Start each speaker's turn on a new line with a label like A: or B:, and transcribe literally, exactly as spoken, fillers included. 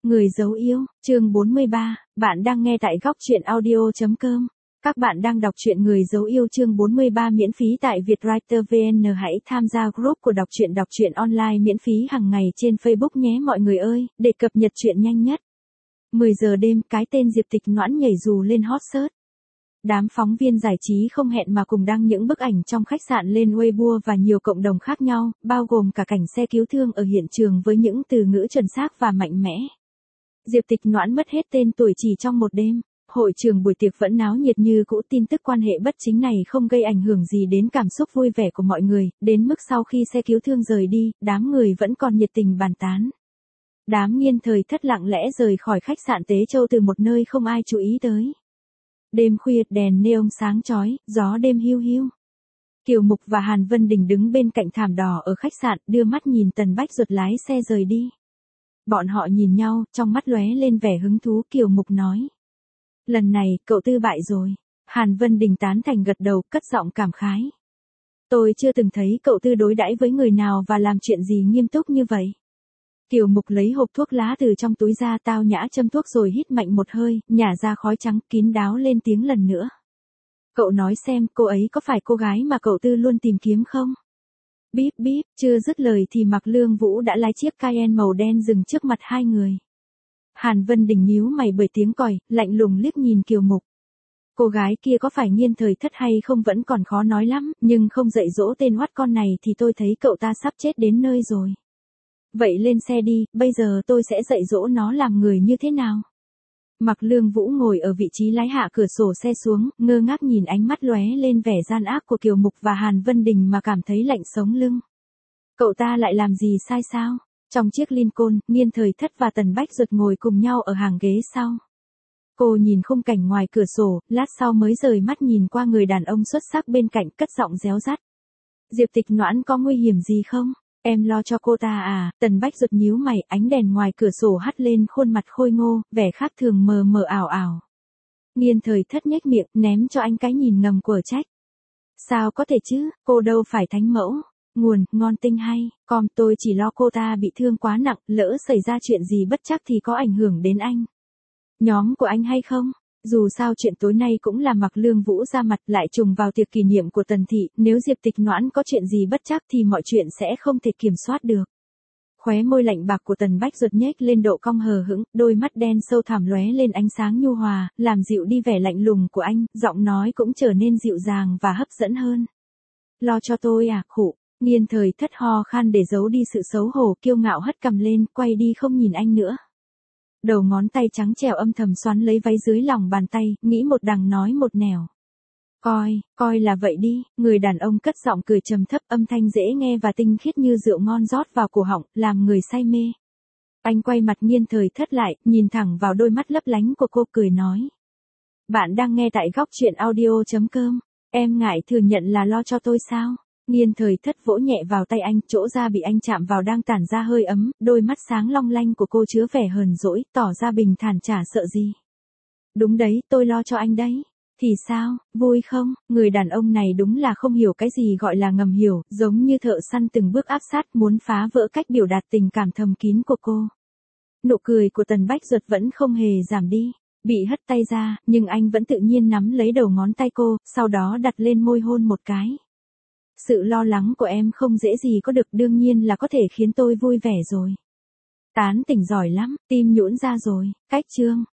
A: Người dấu yêu, chương bốn mươi ba, bạn đang nghe tại góc truyện audio chấm com. Các bạn đang đọc truyện Người dấu yêu chương bốn mươi ba miễn phí tại Vietwriter vê en. Hãy tham gia group của đọc truyện đọc truyện online miễn phí hàng ngày trên Facebook nhé mọi người ơi, để cập nhật truyện nhanh nhất. mười giờ đêm, cái tên Diệp Tịch Noãn nhảy dù lên hot search. Đám phóng viên giải trí không hẹn mà cùng đăng những bức ảnh trong khách sạn lên Weibo và nhiều cộng đồng khác nhau, bao gồm cả cảnh xe cứu thương ở hiện trường với những từ ngữ chuẩn xác và mạnh mẽ. Diệp Tịch Noãn mất hết tên tuổi chỉ trong một đêm. Hội trường buổi tiệc vẫn náo nhiệt như cũ, tin tức quan hệ bất chính này không gây ảnh hưởng gì đến cảm xúc vui vẻ của mọi người, đến mức sau khi xe cứu thương rời đi, đám người vẫn còn nhiệt tình bàn tán. Đám Nghiên Thời Thất lặng lẽ rời khỏi khách sạn Tế Châu từ một nơi không ai chú ý tới. Đêm khuya, đèn neon sáng chói, gió đêm hiu hiu. Kiều Mục và Hàn Vân Đình đứng bên cạnh thảm đỏ ở khách sạn, đưa mắt nhìn Tần Bách Duật lái xe rời đi. Bọn họ nhìn nhau, trong mắt lóe lên vẻ hứng thú. Kiều Mục nói: lần này, cậu Tư bại rồi. Hàn Vân Đình tán thành gật đầu, cất giọng cảm khái. Tôi chưa từng thấy cậu Tư đối đãi với người nào và làm chuyện gì nghiêm túc như vậy. Kiều Mục lấy hộp thuốc lá từ trong túi ra, tao nhã châm thuốc rồi hít mạnh một hơi, nhả ra khói trắng, kín đáo lên tiếng lần nữa. Cậu nói xem, cô ấy có phải cô gái mà cậu Tư luôn tìm kiếm không? Bíp bíp, chưa dứt lời thì Mạc Lương Vũ đã lái chiếc Cayenne màu đen dừng trước mặt hai người. Hàn Vân Đình nhíu mày bởi tiếng còi, lạnh lùng liếc nhìn Kiều Mục. Cô gái kia có phải Nghiên Thời Thất hay không vẫn còn khó nói lắm, nhưng không dạy dỗ tên oát con này thì tôi thấy cậu ta sắp chết đến nơi rồi. Vậy lên xe đi, bây giờ tôi sẽ dạy dỗ nó làm người như thế nào. Mạc Lương Vũ ngồi ở vị trí lái, hạ cửa sổ xe xuống, ngơ ngác nhìn ánh mắt lóe lên vẻ gian ác của Kiều Mục và Hàn Vân Đình mà cảm thấy lạnh sống lưng. Cậu ta lại làm gì sai sao? Trong chiếc Lincoln, Nghiên Thời Thất và Tần Bách Duật ngồi cùng nhau ở hàng ghế sau. Cô nhìn khung cảnh ngoài cửa sổ, lát sau mới rời mắt nhìn qua người đàn ông xuất sắc bên cạnh, cất giọng réo rắt. Diệp Tịch Noãn có nguy hiểm gì không? Em lo cho cô ta à? Tần Bách Duật nhíu mày, ánh đèn ngoài cửa sổ hắt lên khuôn mặt khôi ngô, vẻ khác thường mờ mờ ảo ảo. Nghiên Thời Thất nhếch miệng, ném cho anh cái nhìn ngầm của trách. Sao có thể chứ, cô đâu phải thánh mẫu. Nguồn, ngon tinh hay, com tôi chỉ lo cô ta bị thương quá nặng, lỡ xảy ra chuyện gì bất chắc thì có ảnh hưởng đến anh. Nhóm của anh hay không? Dù sao chuyện tối nay cũng là Mạc Lương Vũ ra mặt, lại trùng vào tiệc kỷ niệm của Tần Thị, nếu Diệp Tịch Noãn có chuyện gì bất chắc thì mọi chuyện sẽ không thể kiểm soát được. Khóe môi lạnh bạc của Tần Bách Duật nhếch lên độ cong hờ hững, đôi mắt đen sâu thẳm lóe lên ánh sáng nhu hòa, làm dịu đi vẻ lạnh lùng của anh, giọng nói cũng trở nên dịu dàng và hấp dẫn hơn. Lo cho tôi à, khụ. Nghiên Thời Thất ho khan để giấu đi sự xấu hổ, kiêu ngạo hất cằm lên, quay đi không nhìn anh nữa. Đầu ngón tay trắng trẻo âm thầm xoắn lấy váy dưới lòng bàn tay, nghĩ một đằng nói một nẻo. Coi, coi là vậy đi, người đàn ông cất giọng cười trầm thấp, âm thanh dễ nghe và tinh khiết như rượu ngon rót vào cổ họng, làm người say mê. Anh quay mặt Nghiên Thời Thất lại, nhìn thẳng vào đôi mắt lấp lánh của cô, cười nói. Bạn đang nghe tại góc truyện audio chấm com, em ngại thừa nhận là lo cho tôi sao? Nghiên Thời Thất vỗ nhẹ vào tay anh, chỗ da bị anh chạm vào đang tản ra hơi ấm, đôi mắt sáng long lanh của cô chứa vẻ hờn dỗi, tỏ ra bình thản chả sợ gì. Đúng đấy, tôi lo cho anh đấy. Thì sao, vui không? Người đàn ông này đúng là không hiểu cái gì gọi là ngầm hiểu, giống như thợ săn từng bước áp sát muốn phá vỡ cách biểu đạt tình cảm thầm kín của cô. Nụ cười của Tần Bách Duật vẫn không hề giảm đi. Bị hất tay ra, nhưng anh vẫn tự nhiên nắm lấy đầu ngón tay cô, sau đó đặt lên môi hôn một cái. Sự lo lắng của em không dễ gì có được, đương nhiên là có thể khiến tôi vui vẻ rồi. Tán tỉnh giỏi lắm, tim nhũn ra rồi. Cách chương.